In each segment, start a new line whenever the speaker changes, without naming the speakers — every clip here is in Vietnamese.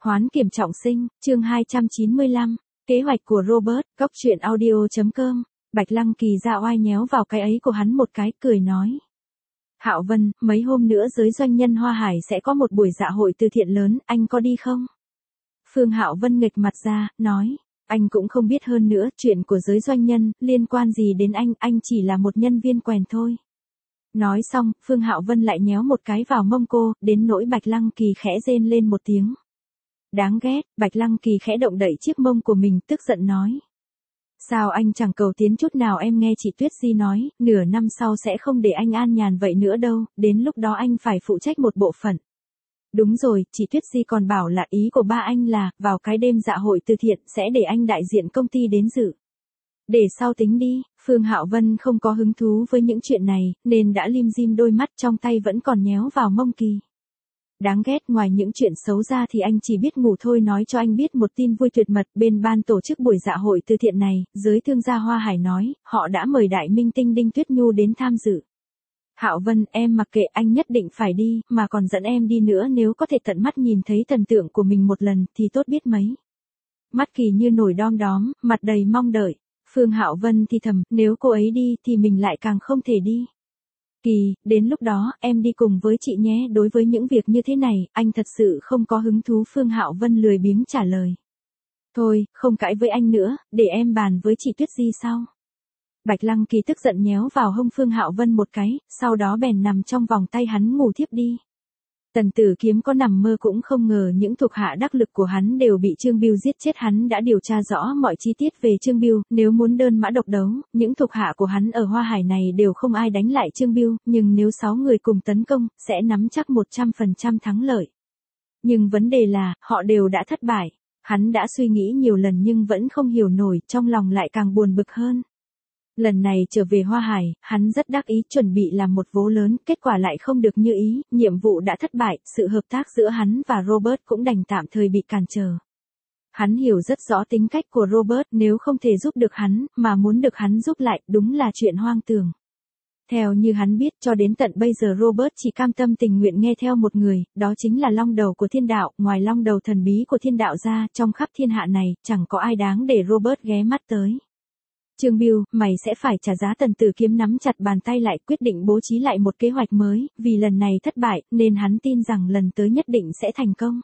Hoán kiểm trọng sinh, chương 295, kế hoạch của Robert, góc truyện audio.com, Bạch Lăng Kỳ ra oai nhéo vào cái ấy của hắn một cái, cười nói. Hạo Vân, mấy hôm nữa giới doanh nhân Hoa Hải sẽ có một buổi dạ hội từ thiện lớn, anh có đi không? Phương Hạo Vân nghệch mặt ra, nói, anh cũng không biết hơn nữa, chuyện của giới doanh nhân, liên quan gì đến anh chỉ là một nhân viên quèn thôi. Nói xong, Phương Hạo Vân lại nhéo một cái vào mông cô, đến nỗi Bạch Lăng Kỳ khẽ rên lên một tiếng. Đáng ghét, Bạch Lăng Kỳ khẽ động đậy chiếc mông của mình, tức giận nói. Sao anh chẳng cầu tiến chút nào, em nghe chị Tuyết Di nói, nửa năm sau sẽ không để anh an nhàn vậy nữa đâu, đến lúc đó anh phải phụ trách một bộ phận. Đúng rồi, chị Tuyết Di còn bảo là ý của ba anh là, vào cái đêm dạ hội từ thiện, sẽ để anh đại diện công ty đến dự. Để sau tính đi, Phương Hạo Vân không có hứng thú với những chuyện này, nên đã lim dim đôi mắt, trong tay vẫn còn nhéo vào mông Kỳ. Đáng ghét, ngoài những chuyện xấu ra thì anh chỉ biết ngủ thôi. Nói cho anh biết một tin vui tuyệt mật, bên ban tổ chức buổi dạ hội từ thiện này, giới thương gia Hoa Hải nói, họ đã mời đại minh tinh Đinh Tuyết Nhu đến tham dự. Hạo Vân, em mặc kệ, anh nhất định phải đi, mà còn dẫn em đi nữa, nếu có thể tận mắt nhìn thấy thần tượng của mình một lần thì tốt biết mấy. Mắt Kỳ như nổi đom đóm, mặt đầy mong đợi. Phương Hạo Vân thì thầm, nếu cô ấy đi thì mình lại càng không thể đi. Kỳ, đến lúc đó, em đi cùng với chị nhé. Đối với những việc như thế này, anh thật sự không có hứng thú. Phương Hạo Vân lười biếng trả lời. Thôi, không cãi với anh nữa, để em bàn với chị Tuyết Di sau. Bạch Lăng Kỳ tức giận nhéo vào hông Phương Hạo Vân một cái, sau đó bèn nằm trong vòng tay hắn ngủ thiếp đi. Tần Tử Kiếm có nằm mơ cũng không ngờ những thuộc hạ đắc lực của hắn đều bị Trương Bưu giết chết. Hắn đã điều tra rõ mọi chi tiết về Trương Bưu, nếu muốn đơn mã độc đấu, những thuộc hạ của hắn ở Hoa Hải này đều không ai đánh lại Trương Bưu, nhưng nếu 6 người cùng tấn công, sẽ nắm chắc 100% thắng lợi. Nhưng vấn đề là, họ đều đã thất bại. Hắn đã suy nghĩ nhiều lần nhưng vẫn không hiểu nổi, trong lòng lại càng buồn bực hơn. Lần này trở về Hoa Hải, hắn rất đắc ý, chuẩn bị làm một vố lớn, kết quả lại không được như ý, nhiệm vụ đã thất bại, sự hợp tác giữa hắn và Robert cũng đành tạm thời bị cản trở. Hắn hiểu rất rõ tính cách của Robert, nếu không thể giúp được hắn, mà muốn được hắn giúp lại, đúng là chuyện hoang tưởng. Theo như hắn biết, cho đến tận bây giờ Robert chỉ cam tâm tình nguyện nghe theo một người, đó chính là long đầu của thiên đạo. Ngoài long đầu thần bí của thiên đạo ra, trong khắp thiên hạ này, chẳng có ai đáng để Robert ghé mắt tới. Trương Bưu, mày sẽ phải trả giá. Tần Tử Kiếm nắm chặt bàn tay lại, quyết định bố trí lại một kế hoạch mới, vì lần này thất bại, nên hắn tin rằng lần tới nhất định sẽ thành công.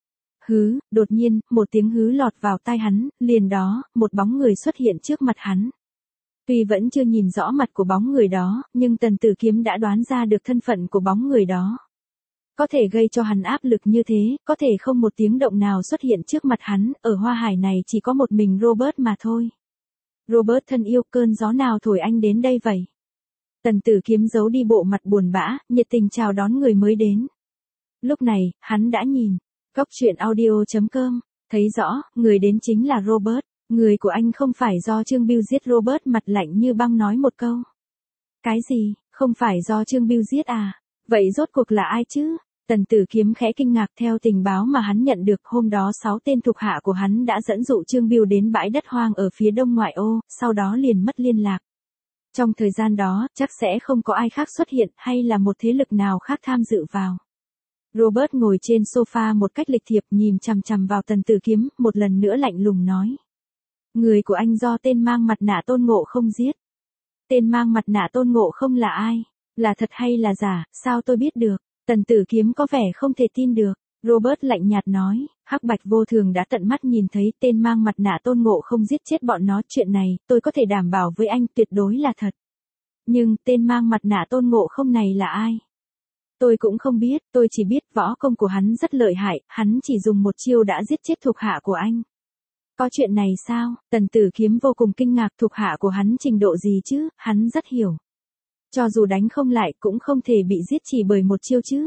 Hứ, đột nhiên, một tiếng hứ lọt vào tai hắn, liền đó, một bóng người xuất hiện trước mặt hắn. Tuy vẫn chưa nhìn rõ mặt của bóng người đó, nhưng Tần Tử Kiếm đã đoán ra được thân phận của bóng người đó. Có thể gây cho hắn áp lực như thế, có thể không một tiếng động nào xuất hiện trước mặt hắn, ở Hoa Hải này chỉ có một mình Robert mà thôi. Robert thân yêu, cơn gió nào thổi anh đến đây vậy? Tần Tử Kiếm giấu đi bộ mặt buồn bã, nhiệt tình chào đón người mới đến. Lúc này, hắn đã nhìn, góc truyện audio.com, thấy rõ, người đến chính là Robert. Người của anh không phải do Trương Bưu giết. Robert mặt lạnh như băng nói một câu. Cái gì, không phải do Trương Bưu giết à? Vậy rốt cuộc là ai chứ? Tần Tử Kiếm khẽ kinh ngạc. Theo tình báo mà hắn nhận được, hôm đó 6 tên thuộc hạ của hắn đã dẫn dụ Trương Bưu đến bãi đất hoang ở phía đông ngoại ô, sau đó liền mất liên lạc. Trong thời gian đó, chắc sẽ không có ai khác xuất hiện, hay là một thế lực nào khác tham dự vào. Robert ngồi trên sofa một cách lịch thiệp, nhìn chằm chằm vào Tần Tử Kiếm, một lần nữa lạnh lùng nói. Người của anh do tên mang mặt nạ Tôn Ngộ Không giết. Tên mang mặt nạ Tôn Ngộ Không là ai? Là thật hay là giả, sao tôi biết được? Tần Tử Kiếm có vẻ không thể tin được. Robert lạnh nhạt nói, Hắc Bạch Vô Thường đã tận mắt nhìn thấy tên mang mặt nạ Tôn Ngộ Không giết chết bọn nó. Chuyện này, tôi có thể đảm bảo với anh, tuyệt đối là thật. Nhưng, tên mang mặt nạ Tôn Ngộ Không này là ai? Tôi cũng không biết, tôi chỉ biết võ công của hắn rất lợi hại, hắn chỉ dùng một chiêu đã giết chết thuộc hạ của anh. Có chuyện này sao? Tần Tử Kiếm vô cùng kinh ngạc. Thuộc hạ của hắn trình độ gì chứ, hắn rất hiểu. Cho dù đánh không lại cũng không thể bị giết chỉ bởi một chiêu chứ.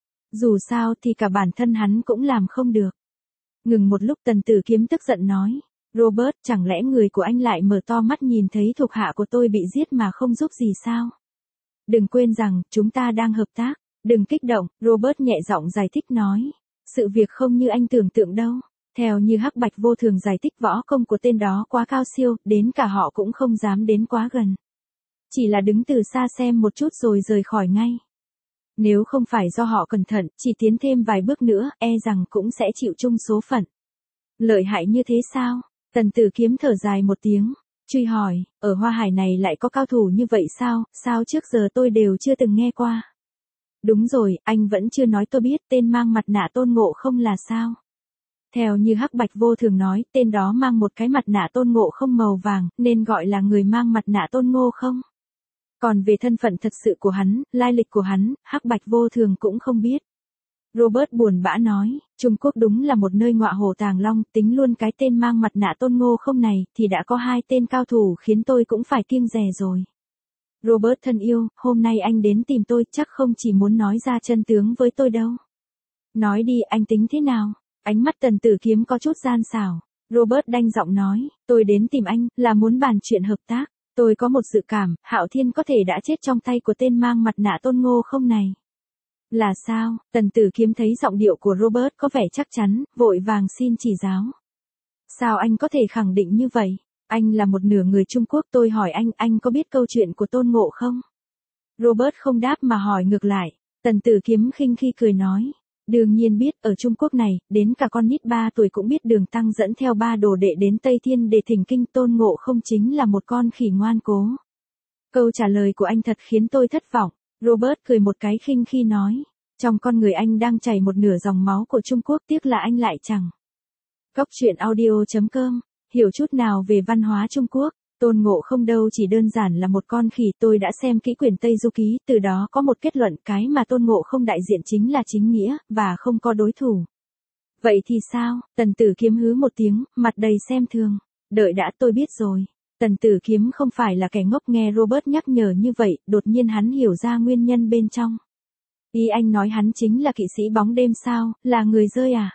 Dù sao thì cả bản thân hắn cũng làm không được. Ngừng một lúc, Tần Tử Kiếm tức giận nói. Robert, chẳng lẽ người của anh lại mở to mắt nhìn thấy thuộc hạ của tôi bị giết mà không giúp gì sao? Đừng quên rằng, chúng ta đang hợp tác. Đừng kích động, Robert nhẹ giọng giải thích nói. Sự việc không như anh tưởng tượng đâu. Theo như Hắc Bạch Vô Thường giải thích, võ công của tên đó quá cao siêu, đến cả họ cũng không dám đến quá gần. Chỉ là đứng từ xa xem một chút rồi rời khỏi ngay. Nếu không phải do họ cẩn thận, chỉ tiến thêm vài bước nữa, e rằng cũng sẽ chịu chung số phận. Lợi hại như thế sao? Tần Tử Kiếm thở dài một tiếng, truy hỏi, ở Hoa Hải này lại có cao thủ như vậy sao, sao trước giờ tôi đều chưa từng nghe qua. Đúng rồi, anh vẫn chưa nói tôi biết tên mang mặt nạ Tôn Ngộ Không là sao. Theo như Hắc Bạch Vô Thường nói, tên đó mang một cái mặt nạ Tôn Ngộ Không màu vàng, nên gọi là người mang mặt nạ Tôn Ngộ Không. Còn về thân phận thật sự của hắn, lai lịch của hắn, Hắc Bạch Vô Thường cũng không biết. Robert buồn bã nói, Trung Quốc đúng là một nơi ngọa hổ tàng long, tính luôn cái tên mang mặt nạ Tôn Ngộ Không này, thì đã có 2 tên cao thủ khiến tôi cũng phải kiêng dè rồi. Robert thân yêu, hôm nay anh đến tìm tôi chắc không chỉ muốn nói ra chân tướng với tôi đâu. Nói đi, anh tính thế nào? Ánh mắt Tần Tử Kiếm có chút gian xảo. Robert đanh giọng nói, tôi đến tìm anh, là muốn bàn chuyện hợp tác. Tôi có một dự cảm, Hạo Thiên có thể đã chết trong tay của tên mang mặt nạ Tôn Ngộ Không này. Là sao? Tần Tử Kiếm thấy giọng điệu của Robert có vẻ chắc chắn, vội vàng xin chỉ giáo. Sao anh có thể khẳng định như vậy? Anh là một nửa người Trung Quốc, tôi hỏi anh có biết câu chuyện của Tôn Ngộ không? Robert không đáp mà hỏi ngược lại. Tần Tử Kiếm khinh khi cười nói. Đương nhiên biết, ở Trung Quốc này, đến cả con nít 3 tuổi cũng biết Đường Tăng dẫn theo 3 đồ đệ đến Tây Thiên để thỉnh kinh. Tôn Ngộ Không chính là một con khỉ ngoan cố. Câu trả lời của anh thật khiến tôi thất vọng. Robert cười một cái khinh khi nói. Trong con người anh đang chảy một nửa dòng máu của Trung Quốc, tiếc là anh lại chẳng. Cóc truyện audio.com, hiểu chút nào về văn hóa Trung Quốc. Tôn Ngộ Không đâu chỉ đơn giản là một con khỉ, tôi đã xem kỹ quyển Tây Du Ký, từ đó có một kết luận, cái mà Tôn Ngộ Không đại diện chính là chính nghĩa, và không có đối thủ. Vậy thì sao? Tần Tử Kiếm hứ một tiếng, mặt đầy xem thường. Đợi đã, tôi biết rồi. Tần Tử Kiếm không phải là kẻ ngốc, nghe Robert nhắc nhở như vậy, đột nhiên hắn hiểu ra nguyên nhân bên trong. Ý anh nói hắn chính là kỵ sĩ bóng đêm sao, là người rơi à?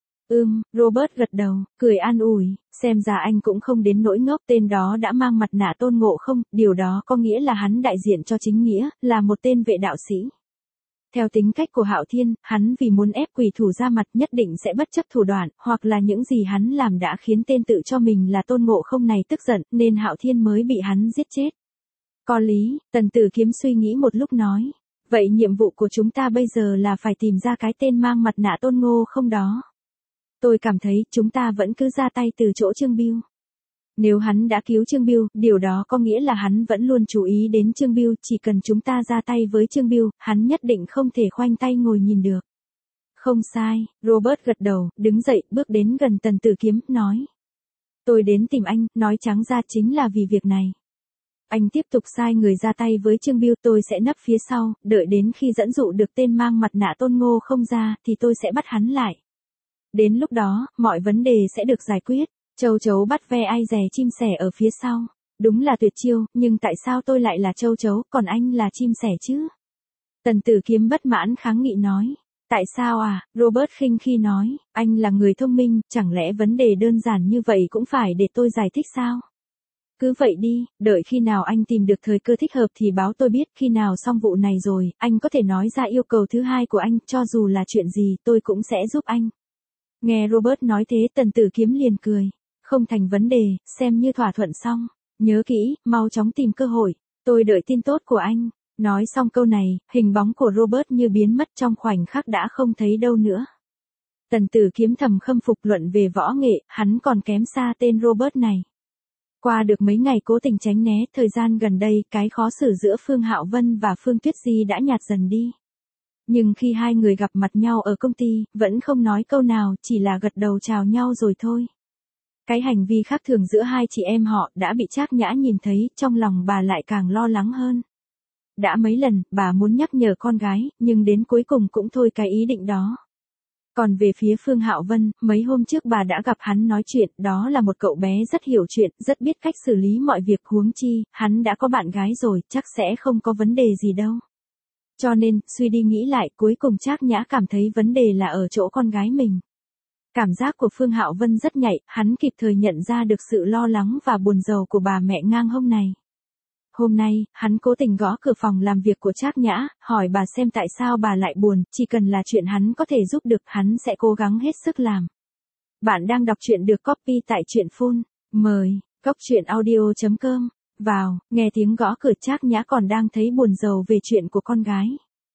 Robert gật đầu, cười an ủi, xem ra anh cũng không đến nỗi ngốc, tên đó đã mang mặt nạ Tôn Ngộ Không, điều đó có nghĩa là hắn đại diện cho chính nghĩa, là một tên vệ đạo sĩ. Theo tính cách của Hạo Thiên, hắn vì muốn ép quỷ thủ ra mặt nhất định sẽ bất chấp thủ đoạn, hoặc là những gì hắn làm đã khiến tên tự cho mình là Tôn Ngộ Không này tức giận, nên Hạo Thiên mới bị hắn giết chết. Có lý, Tần Tử Kiếm suy nghĩ một lúc nói, vậy nhiệm vụ của chúng ta bây giờ là phải tìm ra cái tên mang mặt nạ Tôn Ngộ Không đó. Tôi cảm thấy chúng ta vẫn cứ ra tay từ chỗ Trương Bưu. Nếu hắn đã cứu Trương Bưu, điều đó có nghĩa là hắn vẫn luôn chú ý đến Trương Bưu, chỉ cần chúng ta ra tay với Trương Bưu, hắn nhất định không thể khoanh tay ngồi nhìn được. Không sai, Robert gật đầu, đứng dậy, bước đến gần Tần Tử Kiếm, nói. Tôi đến tìm anh, nói trắng ra chính là vì việc này. Anh tiếp tục sai người ra tay với Trương Bưu, tôi sẽ nấp phía sau, đợi đến khi dẫn dụ được tên mang mặt nạ Tôn Ngộ Không ra, thì tôi sẽ bắt hắn lại. Đến lúc đó, mọi vấn đề sẽ được giải quyết. Châu chấu bắt ve ai dè chim sẻ ở phía sau. Đúng là tuyệt chiêu, nhưng tại sao tôi lại là châu chấu, còn anh là chim sẻ chứ? Tần Tử Kiếm bất mãn kháng nghị nói. Tại sao à? Robert khinh khi nói, anh là người thông minh, chẳng lẽ vấn đề đơn giản như vậy cũng phải để tôi giải thích sao? Cứ vậy đi, đợi khi nào anh tìm được thời cơ thích hợp thì báo tôi biết, khi nào xong vụ này rồi, anh có thể nói ra yêu cầu thứ hai của anh, cho dù là chuyện gì tôi cũng sẽ giúp anh. Nghe Robert nói thế, Tần Tử Kiếm liền cười. Không thành vấn đề, xem như thỏa thuận xong. Nhớ kỹ, mau chóng tìm cơ hội. Tôi đợi tin tốt của anh. Nói xong câu này, hình bóng của Robert như biến mất trong khoảnh khắc đã không thấy đâu nữa. Tần Tử Kiếm thầm khâm phục luận về võ nghệ, hắn còn kém xa tên Robert này. Qua được mấy ngày cố tình tránh né, thời gian gần đây, cái khó xử giữa Phương Hạo Vân và Phương Tuyết Di đã nhạt dần đi. Nhưng khi hai người gặp mặt nhau ở công ty, vẫn không nói câu nào, chỉ là gật đầu chào nhau rồi thôi. Cái hành vi khác thường giữa hai chị em họ đã bị Trác Nhã nhìn thấy, trong lòng bà lại càng lo lắng hơn. Đã mấy lần, bà muốn nhắc nhở con gái, nhưng đến cuối cùng cũng thôi cái ý định đó. Còn về phía Phương Hạo Vân, mấy hôm trước bà đã gặp hắn nói chuyện, đó là một cậu bé rất hiểu chuyện, rất biết cách xử lý mọi việc, huống chi, hắn đã có bạn gái rồi, chắc sẽ không có vấn đề gì đâu. Cho nên, suy đi nghĩ lại, cuối cùng Trác Nhã cảm thấy vấn đề là ở chỗ con gái mình. Cảm giác của Phương Hạo Vân rất nhạy, hắn kịp thời nhận ra được sự lo lắng và buồn rầu của bà mẹ ngang hông này. Hôm nay, hắn cố tình gõ cửa phòng làm việc của Trác Nhã, hỏi bà xem tại sao bà lại buồn, chỉ cần là chuyện hắn có thể giúp được, hắn sẽ cố gắng hết sức làm. Bạn đang đọc truyện được copy tại truyện Phun. Mời, coctruyện.audio.com. Vào, nghe tiếng gõ cửa, Trác Nhã còn đang thấy buồn rầu về chuyện của con gái.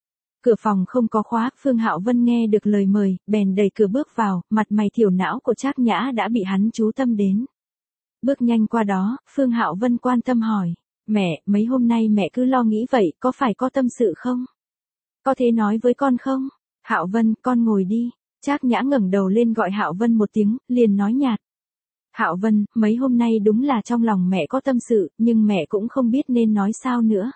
Cửa phòng không có khóa, Phương Hạo Vân nghe được lời mời, bèn đẩy cửa bước vào, mặt mày thiểu não của Trác Nhã đã bị hắn chú tâm đến. Bước nhanh qua đó, Phương Hạo Vân quan tâm hỏi, mẹ, mấy hôm nay mẹ cứ lo nghĩ vậy, có phải có tâm sự không? Có thể nói với con không? Hạo Vân, con ngồi đi. Trác Nhã ngẩng đầu lên gọi Hạo Vân một tiếng, liền nói nhạt. Hạo Vân, mấy hôm nay đúng là trong lòng mẹ có tâm sự, nhưng mẹ cũng không biết nên nói sao nữa.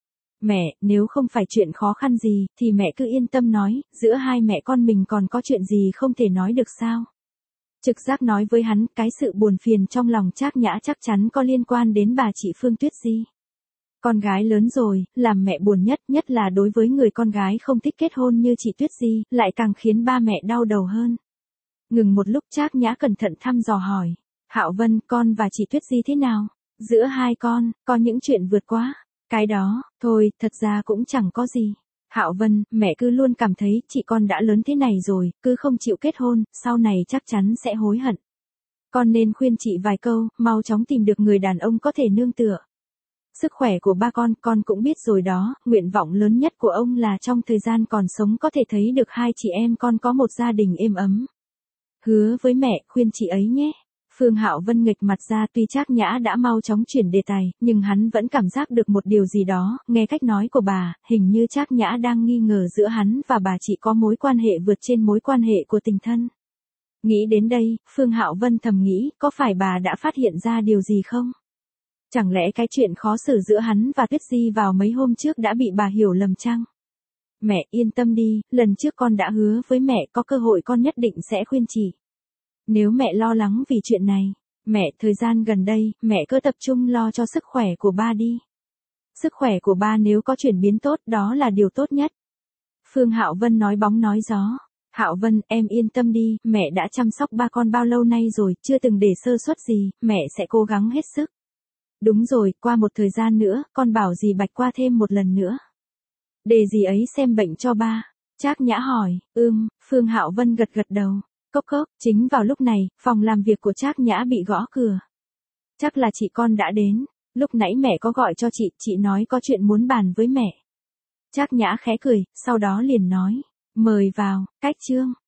Mẹ, nếu không phải chuyện khó khăn gì, thì mẹ cứ yên tâm nói, giữa hai mẹ con mình còn có chuyện gì không thể nói được sao? Trực giác nói với hắn, cái sự buồn phiền trong lòng Trác Nhã chắc chắn có liên quan đến bà chị Phương Tuyết Di. Con gái lớn rồi, làm mẹ buồn nhất là đối với người con gái không thích kết hôn như chị Tuyết Di, lại càng khiến ba mẹ đau đầu hơn. Ngừng một lúc Trác Nhã cẩn thận thăm dò hỏi, Hạo Vân, con và chị Tuyết Di thế nào? Giữa hai con, có những chuyện vượt quá. Cái đó, thôi, thật ra cũng chẳng có gì. Hạo Vân, mẹ cứ luôn cảm thấy chị con đã lớn thế này rồi, cứ không chịu kết hôn, sau này chắc chắn sẽ hối hận. Con nên khuyên chị vài câu, mau chóng tìm được người đàn ông có thể nương tựa. Sức khỏe của ba con cũng biết rồi đó, nguyện vọng lớn nhất của ông là trong thời gian còn sống có thể thấy được hai chị em con có một gia đình êm ấm. Hứa với mẹ, khuyên chị ấy nhé. Phương Hạo Vân nghệch mặt ra, tuy Trác Nhã đã mau chóng chuyển đề tài, nhưng hắn vẫn cảm giác được một điều gì đó, nghe cách nói của bà, hình như Trác Nhã đang nghi ngờ giữa hắn và bà chị có mối quan hệ vượt trên mối quan hệ của tình thân. Nghĩ đến đây, Phương Hạo Vân thầm nghĩ, có phải bà đã phát hiện ra điều gì không? Chẳng lẽ cái chuyện khó xử giữa hắn và Tuyết Di vào mấy hôm trước đã bị bà hiểu lầm chăng? Mẹ yên tâm đi, lần trước con đã hứa với mẹ có cơ hội con nhất định sẽ khuyên chị. Nếu mẹ lo lắng vì chuyện này, mẹ thời gian gần đây, mẹ cứ tập trung lo cho sức khỏe của ba đi. Sức khỏe của ba nếu có chuyển biến tốt đó là điều tốt nhất. Phương Hạo Vân nói bóng nói gió. Hạo Vân, em yên tâm đi, mẹ đã chăm sóc ba con bao lâu nay rồi, chưa từng để sơ suất gì, mẹ sẽ cố gắng hết sức. Đúng rồi, qua một thời gian nữa, con bảo dì Bạch qua thêm một lần nữa. Để dì ấy xem bệnh cho ba. Trác Nhã hỏi, Phương Hạo Vân gật gật đầu. Cốc cốc, chính vào lúc này, phòng làm việc của Trác Nhã bị gõ cửa. Chắc là chị con đã đến, lúc nãy mẹ có gọi cho chị nói có chuyện muốn bàn với mẹ. Trác Nhã khẽ cười, sau đó liền nói, mời vào, cách chương.